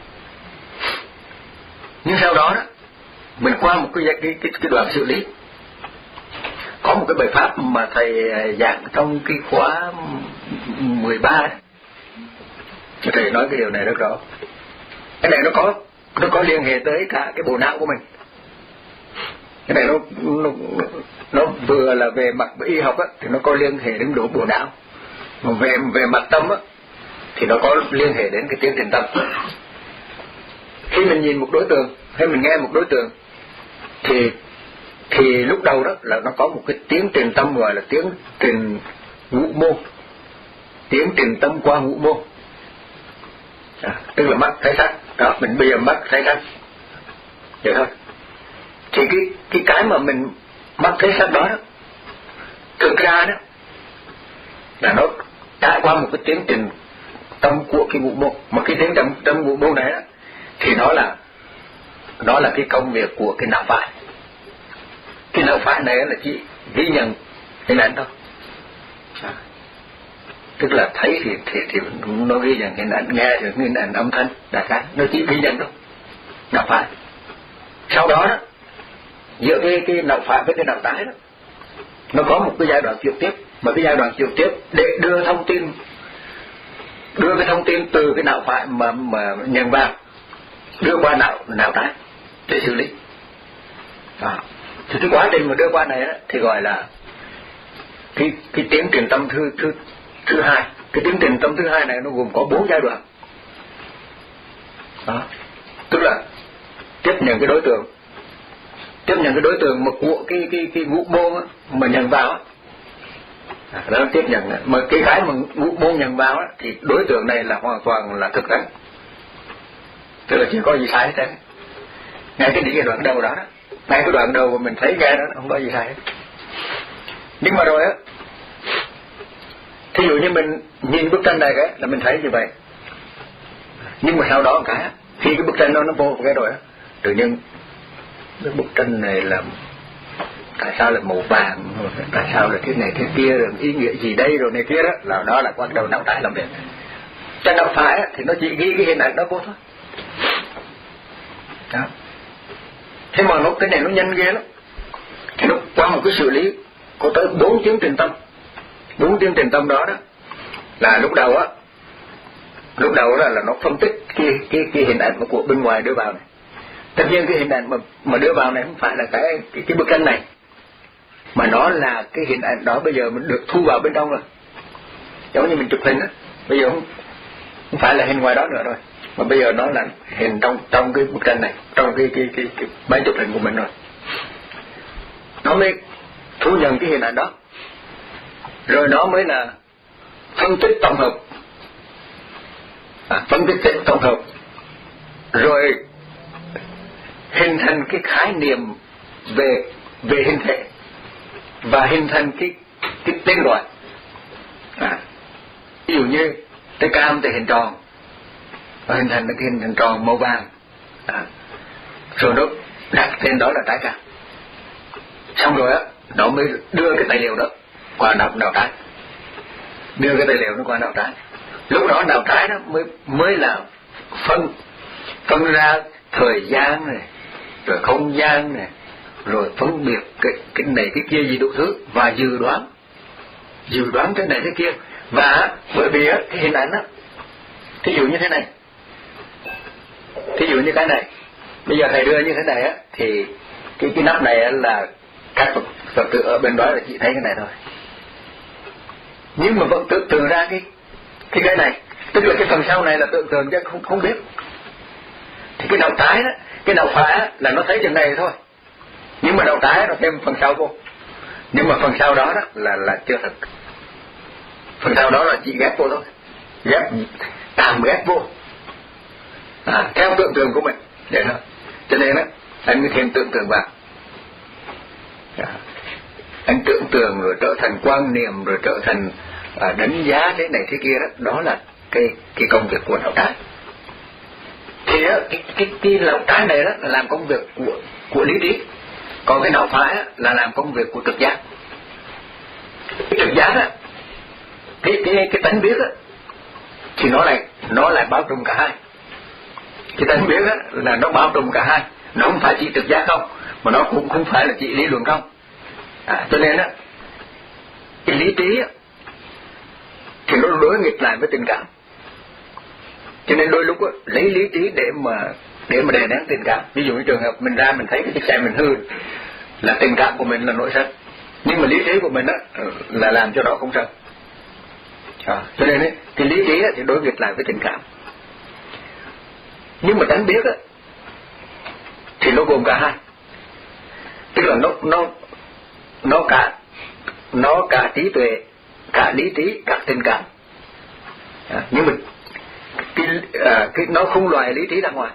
Nhưng sau đó đó mình qua một cái cái cái, cái đoạn xử lý, có một cái bài pháp mà thầy giảng trong cái khóa mười ba, thầy nói cái điều này rất rõ. Cái này nó có nó có liên hệ tới cả cái bộ não của mình. Cái này nó nó, nó vừa là về mặt y học á, thì nó có liên hệ đến độ bộ não, mà về về mặt tâm á thì nó có liên hệ đến cái tiến trình tâm. khi mình nhìn một đối tượng hay mình nghe một đối tượng thì thì lúc đầu đó là nó có một cái tiếng truyền tâm gọi là tiếng truyền ngũ môn, tiếng truyền tâm qua ngũ môn, à, tức là mắt thấy sắc đó, mình bây giờ mắt thấy sắc vậy thôi. Thì cái cái cái mà mình mắt thấy sắc đó, đó thực ra đó là nó trải qua một cái tiếng truyền tâm của cái ngũ môn, mà cái tiếng tâm tâm ngũ môn này đó, thì nó là nó là cái công việc của cái não phải. Cái não phải này là chỉ ghi nhận hình ảnh thôi, à, tức là thấy thì thì thì nó ghi nhận hình ảnh, nghe thì hình ảnh âm thanh, đại khái nó chỉ ghi nhận thôi, não phải. Sau đó đó giữa cái cái não phải với cái não trái đó nó có một cái giai đoạn chuyển tiếp, mà cái giai đoạn chuyển tiếp để đưa thông tin đưa cái thông tin từ cái não phải mà mà nhận vào đưa qua não não trái để xử lý. À, thì cái quá trình mà đưa qua này đó, thì gọi là cái cái tiếng truyền tâm thứ thứ thứ hai. Cái tiếng truyền tâm thứ hai này nó gồm có bốn giai đoạn. Đó, tức là tiếp nhận cái đối tượng, tiếp nhận cái đối tượng mà của cái cái cái ngũ môn á, mà nhận vào á, à, đó tiếp nhận đó. Mà cái cái mà ngũ môn nhận vào á, thì đối tượng này là hoàn toàn là thực tánh, tức là chỉ có gì sai hết trơn. Ngay cái giai đoạn đầu đó, đó ngay cái đoạn đầu mà mình thấy ra đó không có gì sai hết. Nhưng mà rồi á, thí dụ như mình nhìn bức tranh này cái là mình thấy như vậy, nhưng mà sau đó cái khi cái bức tranh đó nó vô cái rồi á, tự nhiên cái bức tranh này là tại sao là màu vàng, tại sao là thế này thế kia, rồi ý nghĩa gì đây rồi này kia đó, là đó là bắt đầu não trái làm việc. Trên não phải á, thì nó chỉ ghi cái hình ảnh đó vô thôi. Đó. Thế mà nó cái này nó nhanh ghê lắm. Thì nó qua một cái xử lý có tới bốn tiếng truyền tâm. Bốn tiếng truyền tâm đó đó là lúc đầu á, lúc đầu đó là nó phân tích cái cái cái hình ảnh của bên ngoài đưa vào này. Tất nhiên cái hình ảnh mà mà đưa vào này không phải là cái cái, cái bức tranh này, mà nó là cái hình ảnh đó bây giờ mình được thu vào bên trong rồi. Giống như mình chụp hình á, bây giờ không không phải là hình ngoài đó nữa rồi, mà bây giờ nó là hình trong trong cái bức tranh này, trong cái cái cái, cái máy chụp hình của mình rồi. Nó mới thu nhận cái hình ảnh đó, rồi nó mới là phân tích tổng hợp, à, phân tích tổng hợp, rồi hình thành cái khái niệm về về hình thể và hình thành cái cái tên gọi. À, ví dụ như trái cam thì hình tròn và hình thành cái hình, hình tròn màu vàng, à, rồi nó đặt tên đó là trái cam. Xong rồi á, nó mới đưa cái tài liệu đó qua não não trái, đưa cái tài liệu nó qua não trái. Lúc đó não trái đó mới mới là phân phân ra thời gian này, rồi không gian này, rồi phân biệt cái cái này cái kia gì đủ thứ, và dự đoán dự đoán cái này cái kia. Và bởi vì á, cái hình ảnh á, thí dụ như thế này, thí dụ như cái này, bây giờ thầy đưa như thế này á, thì cái cái nắp này là các Phật, Phật tử ở bên đó là chỉ thấy cái này thôi, nhưng mà vẫn tưởng tượng ra cái cái cái này, tức là cái phần sau này là tưởng tượng chứ không không biết. Thì cái não trái đó, cái não phải đó, là nó thấy chừng này thôi, nhưng mà não trái nó thêm phần sau vô, nhưng mà phần sau đó đó là là chưa thật. Phần sau đó là chỉ ghép vô thôi, ghép tạm ghép vô, à, theo tưởng tượng của mình vậy thôi. Cho nên đó anh mới thêm tưởng tượng vào, à, anh tưởng tượng rồi trở thành quan niệm, rồi trở thành à, đánh giá thế này thế kia đó, đó là cái cái công việc của não trái. Thì á, cái cái cái não trái này đó là làm công việc của của lý trí, còn cái não phải là làm công việc của trực giác. Cái trực giác á, cái cái cái tánh biết á, thì nó lại nó lại bao trùm cả hai. Cái tánh biết á là nó bao trùm cả hai, nó không phải chỉ trực giác không, mà nó cũng không phải là chỉ lý luận không. À, cho nên á, cái lý trí á, thì nó đối nghịch lại với tình cảm. Cho nên đôi lúc á, lấy lý trí để mà để mà đè nén tình cảm. Ví dụ như trường hợp mình ra mình thấy cái chiếc xe mình hư, là tình cảm của mình là nổi sân, nhưng mà lý trí của mình á là làm cho nó không sân. À, cho nên ấy, cái lý trí á, thì đối nghịch lại với tình cảm. Nhưng mà tánh biết á, thì nó gồm cả hai, tức là nó nó nó cả nó cả trí tuệ, cả lý trí, cả tình cảm. À, nhưng mà cái, à, cái nó không loại lý trí ra ngoài,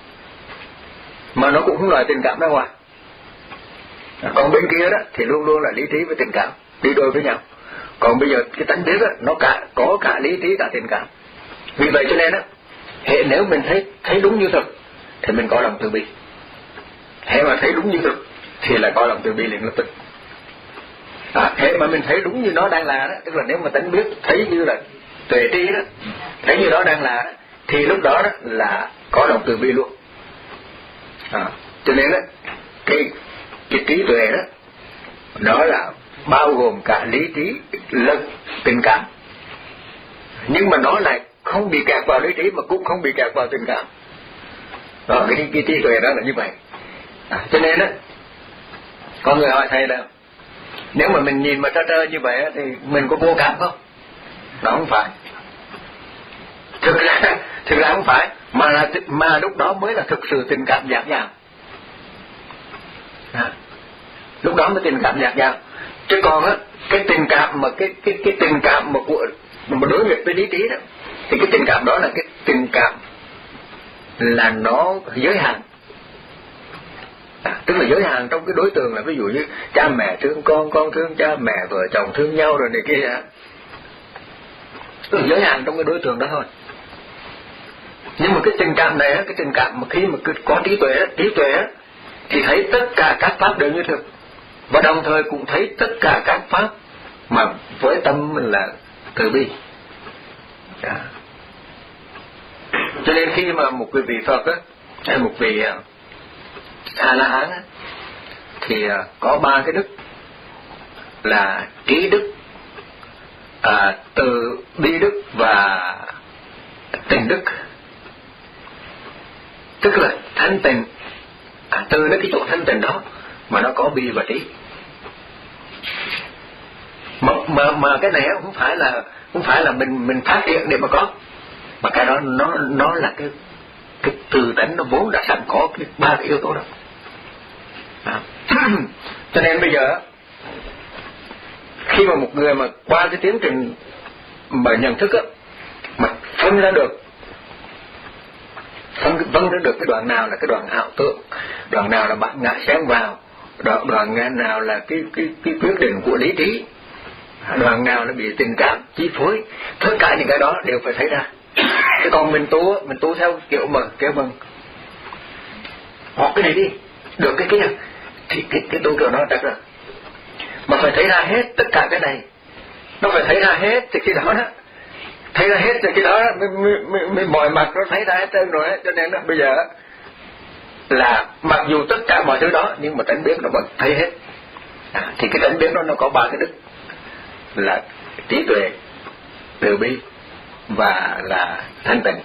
mà nó cũng không loại tình cảm ra ngoài. À, còn bên kia đó thì luôn luôn là lý trí với tình cảm đi đôi với nhau. Còn bây giờ cái tánh biết đó, nó cả có cả lý trí cả tình cảm. Vì vậy cho nên đó, hệ nếu mình thấy thấy đúng như thực thì mình có lòng từ bi. Hệ mà thấy đúng như thực thì là có lòng từ bi liền lập tức. À, hệ mà mình thấy đúng như nó đang là đó, tức là nếu mà tánh biết thấy như là tuệ trí đó, thấy như nó đang là đó, thì lúc đó đó là có lòng từ bi luôn. À, cho nên đó cái cái trí tuệ đó đó là bao gồm cả lý trí lẫn tình cảm, nhưng mà nó lại không bị kẹt vào lý trí mà cũng không bị kẹt vào tình cảm. Đó, cái, cái trí tuệ đó là như vậy. À, cho nên đó có người hỏi thầy là nếu mà mình nhìn mà trơ trơ như vậy thì mình có vô cảm không? Đó không phải. Thực ra thực ra không phải, mà là mà lúc đó mới là thực sự tình cảm dạt dào. À, lúc đó mới tình cảm dạt dào. Chứ còn á cái tình cảm mà cái cái cái tình cảm mà của mà đối nghịch với lý trí đó, thì cái tình cảm đó là cái tình cảm là nó giới hạn. À, tức là giới hạn trong cái đối tượng là ví dụ như cha mẹ thương con, con thương cha mẹ, vợ chồng thương nhau rồi này kia. Tức là giới hạn trong cái đối tượng đó thôi. Nhưng mà cái tình cảm này, cái tình cảm mà khi mà có trí tuệ, trí tuệ thì thấy tất cả các pháp đều như thực, và đồng thời cũng thấy tất cả các pháp mà với tâm là từ bi. À. Cho nên khi mà một vị Phật á, hay một vị A La Hán á, thì có ba cái đức là trí đức, à, từ bi đức và tình đức. Tức là thanh tịnh, à, từ nó cái chỗ thanh tịnh đó mà nó có bi và trí. Mà, mà, mà cái này không phải là không phải là mình mình phát hiện để mà có, mà cái đó nó nó là cái cái từ tánh nó vốn đã sẵn có cái ba cái yếu tố đó. À. Cho nên bây giờ khi mà một người mà qua cái tiến trình mà nhận thức á, mà phân ra được phân vân ra được cái đoạn nào là cái đoạn ảo tượng, đoạn nào là bạn ngã xen vào, đoạn đoạn nào là cái cái cái quyết định của lý trí, đoạn nào là bị tình cảm chi phối, tất cả những cái đó đều phải thấy ra. Chứ còn mình tu mình tu theo kiểu mà kêu bằng học cái này đi được cái kia thì cái cái tu kiểu nó chắc rồi, mà phải thấy ra hết tất cả cái này, nó phải thấy ra hết thì khi đó đó thấy ra hết thì khi đó mới mọi mặt nó thấy ra hết trơn rồi. Cho nên đó, bây giờ là mặc dù tất cả mọi thứ đó nhưng mà tánh biết nó vẫn thấy hết. À, thì cái tánh biết đó nó có ba cái đức là trí tuệ, từ bi và là thanh tịnh.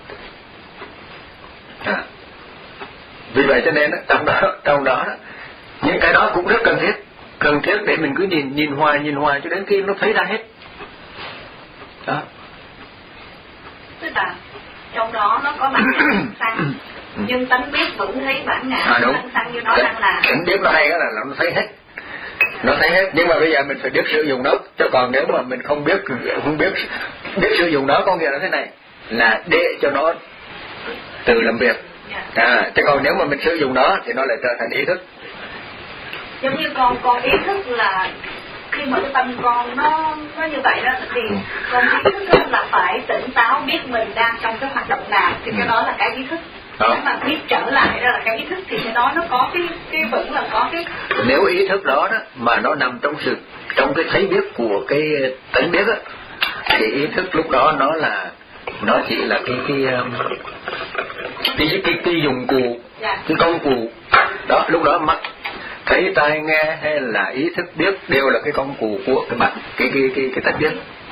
À, vì vậy cho nên đó, trong đó trong đó những cái đó cũng rất cần thiết, cần thiết để mình cứ nhìn nhìn hoài nhìn hoài cho đến khi nó thấy ra hết. Đó. Tức là trong đó nó có bản ngã xăng, nhưng tánh biết vẫn thấy bản ngã à, xăng như nó đang là. Tánh biết nó hay đó là nó thấy hết, nó thấy hết. Nhưng mà bây giờ mình phải biết sử dụng nó. Chứ còn nếu mà mình không biết không biết biết sử dụng nó, có nghĩa là thế này, là để cho nó tự làm việc. À, chứ còn nếu mà mình sử dụng nó thì nó lại trở thành ý thức. Giống như con con ý thức là khi mà cái tâm con nó nó như vậy đó, thì con ý thức đó là phải tỉnh táo biết mình đang trong cái hoạt động nào, thì cái đó là cái ý thức. Nếu mà biết trở lại đó là cái ý thức thì cái đó nó có cái cái vẫn là có cái. Nếu ý thức đó đó mà nó nằm trong sự trong cái thấy biết của cái tánh biết á, thì ý thức lúc đó nó là nó chỉ là cái cái cái cái, cái, cái dụng cụ, cái công cụ đó. Lúc đó mắt thấy tai nghe hay là ý thức biết đều là cái công cụ của cái bạn cái cái cái cái tánh biết.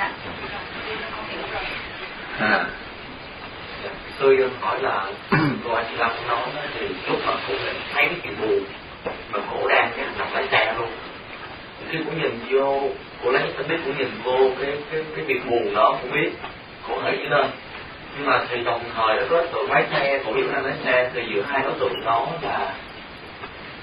À. Tôi hỏi là cô anh Lâm nói thì lúc mà cô thấy cái chuyện buồn mà cổ đang cái hành động lái xe luôn, khi cũng nhìn vô cô lấy tánh biết cũng nhìn vô cái cái cái việc buồn đó cũng biết cổ thấy như lên, nhưng mà thì đồng thời nó có tượng lái xe, cổ biết đang lái xe, thì giữa hai đối tượng đó là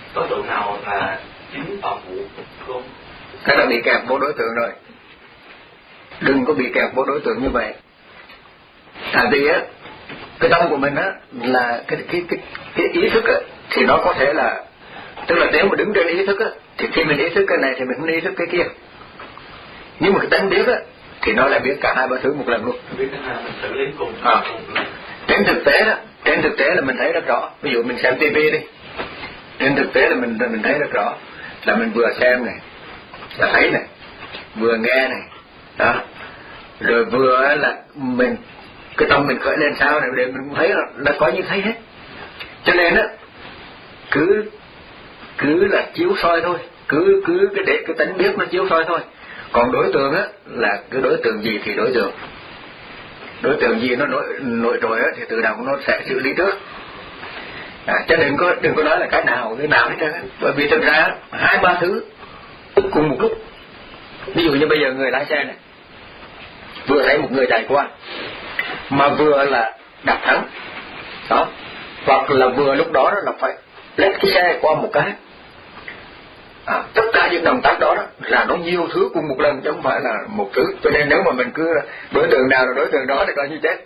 đối tượng nào là chính toàn bộ không? Cái là bị kẹp vô đối tượng rồi. Đừng có bị kẹp vô đối tượng như vậy. Tại vì á, cái tâm của mình á là cái cái cái cái ý thức á, thì nó có thể là, tức là nếu mà đứng trên ý thức á, thì khi mình ý thức cái này thì mình không ý thức cái kia. Nhưng mà cái tánh biết á, thì nó lại biết cả hai ba thứ một lần luôn. Biết cái hai mình xử lý cùng. À. Trên thực tế đó, trên thực tế là mình thấy rất rõ. Ví dụ mình xem tivi đi, trên thực tế là mình mình thấy rất rõ là mình vừa xem này, là thấy này, vừa nghe này, đó, rồi vừa là mình cái tâm mình khởi lên sao này để mình thấy là đã có như thấy hết. Cho nên á, cứ cứ là chiếu soi thôi, cứ cứ cái để cái tánh biết nó chiếu soi thôi. Còn đối tượng á là cái đối tượng gì thì đối tượng đối tượng gì nó nổi nổi trội á thì tự động nó sẽ xử lý trước. À, cho nên có đừng có nói là cái nào cái nào hết trơn, bởi vì thực ra hai ba thứ cùng một lúc. Ví dụ như bây giờ người lái xe này vừa thấy một người chạy qua mà vừa là đạp thắng đó, hoặc là vừa lúc đó là phải lết cái xe qua một cái. À, tất cả những động tác đó, đó là nó nhiều thứ cùng một lần chứ không phải là một thứ. Cho nên nếu mà mình cứ đối tượng nào là đối tượng đó thì coi như chết.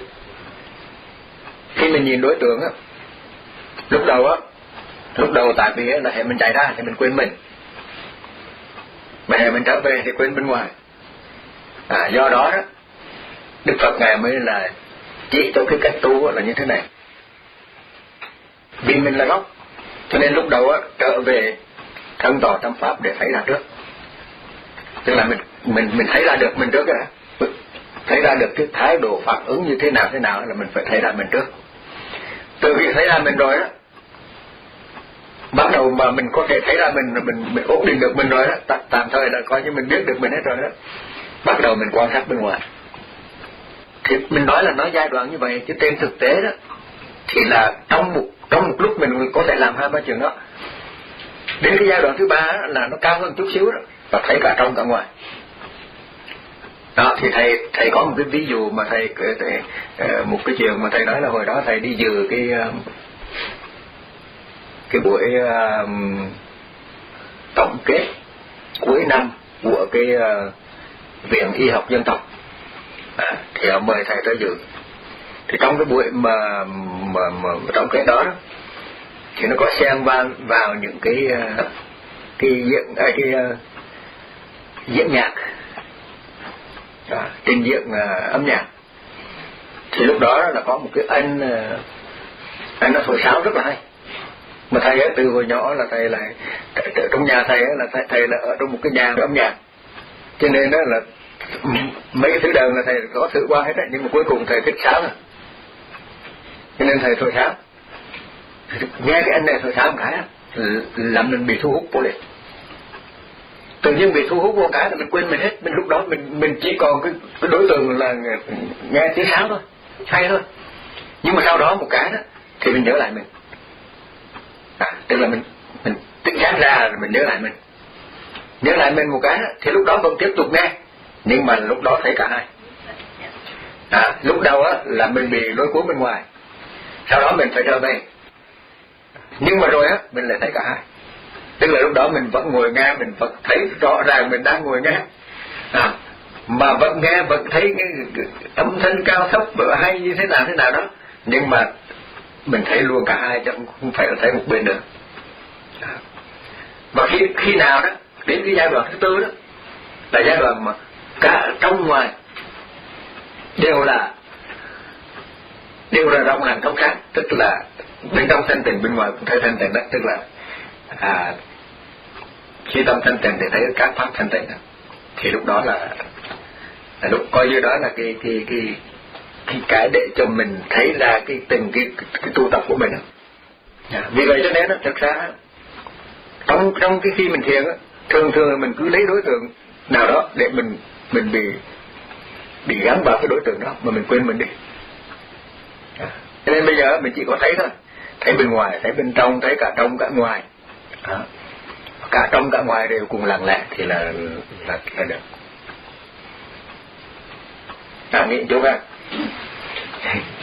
Khi mình nhìn đối tượng á, lúc đầu á, lúc đầu tại vì là hệ mình chạy ra thì mình quên mình, mà hệ mình trở về thì quên bên ngoài. À, do đó đó Đức Phật ngài mới là chỉ cho cái cách tu là như thế này. Vì mình là gốc, cho nên lúc đầu á trở về thân tỏ tâm pháp để thấy ra trước. Tức là mình mình mình thấy ra được mình trước rồi, thấy ra được cái thái độ phản ứng như thế nào thế nào là mình phải thấy ra mình trước. Từ khi thấy ra mình rồi đó, bắt đầu mà mình có thể thấy ra mình mình mình ổn định được mình rồi đó, tạm, tạm thời là coi như mình biết được mình hết rồi đó. Bắt đầu mình quan sát bên ngoài. Thì mình nói là nói giai đoạn như vậy, chứ trên thực tế đó thì là trong một trong một lúc mình có thể làm hai ba chuyện đó. Đến cái giai đoạn thứ ba là nó cao hơn chút xíu đó, và thấy cả trong cả ngoài. Đó thì thầy thầy có một cái ví dụ mà thầy, thầy một cái chuyện mà thầy nói là hồi đó thầy đi dự cái cái buổi um, tổng kết cuối năm của cái uh, viện y học dân tộc. À, thì họ mời thầy tới dự. Thì trong cái buổi mà mà, mà tổng kết đó, đó thì nó có xen vào vào những cái uh, cái diễn à, cái uh, diễn nhạc, à, trình diễn uh, âm nhạc. Thì lúc đó là có một cái anh uh, anh nó thổi sáo rất là hay. Mà thầy ấy, từ hồi nhỏ là thầy lại trong nhà thầy ấy, là thầy, thầy là ở trong một cái nhà âm nhạc, cho nên đó là mấy cái thứ đầu là thầy có thử qua hết đấy, nhưng mà cuối cùng thầy thích sáo rồi, cho nên thầy thổi sáo. Nghe cái anh này thổi sáo một cái làm mình bị thu hút vô liền. Tự nhiên bị thu hút vô cái là mình quên mình hết. Mình lúc đó mình mình chỉ còn cái, cái đối tượng là nghe tiếng sáo thôi, hay thôi. Nhưng mà sau đó một cái đó thì mình nhớ lại mình. À, tức là mình mình tỉnh giác ra là mình nhớ lại mình, nhớ lại mình một cái đó, thì lúc đó vẫn tiếp tục nghe, nhưng mà lúc đó thấy cả hai. À, lúc đầu á là mình bị lôi cuốn bên ngoài, sau đó mình phải trở về, nhưng mà rồi á mình lại thấy cả hai. Tức là lúc đó mình vẫn ngồi nghe, mình vẫn thấy rõ ràng mình đang ngồi nghe, à, mà vẫn nghe, vẫn thấy cái, cái âm thanh cao thấp hay như thế nào thế nào đó, nhưng mà mình thấy luôn cả hai chứ không phải là thấy một bên nữa. Và khi khi nào đó đến cái giai đoạn thứ tư đó là giai đoạn mà cả trong ngoài đều là đều là rộng hàng trong sáng, tức là bên trong thanh tịnh, bên ngoài cũng thấy thanh tịnh đó. Tức là à, khi tâm thanh tịnh thì thấy các pháp thanh tịnh đó. Thì lúc đó là, là lúc coi như đó là cái cái cái cái cái để cho mình thấy ra cái từng cái, cái, cái tu tập của mình. À, vì vậy cho nên đó, thực ra trong trong cái khi mình thiền á, thường thường mình cứ lấy đối tượng nào đó để mình mình bị bị gắn vào cái đối tượng đó mà mình quên mình đi. À, cho nên bây giờ mình chỉ có thấy thôi, thấy bên ngoài, thấy bên trong, thấy cả trong cả ngoài. À, cả trong cả ngoài đều cùng lặng lẽ thì là là là được. À, nghĩ chú ha.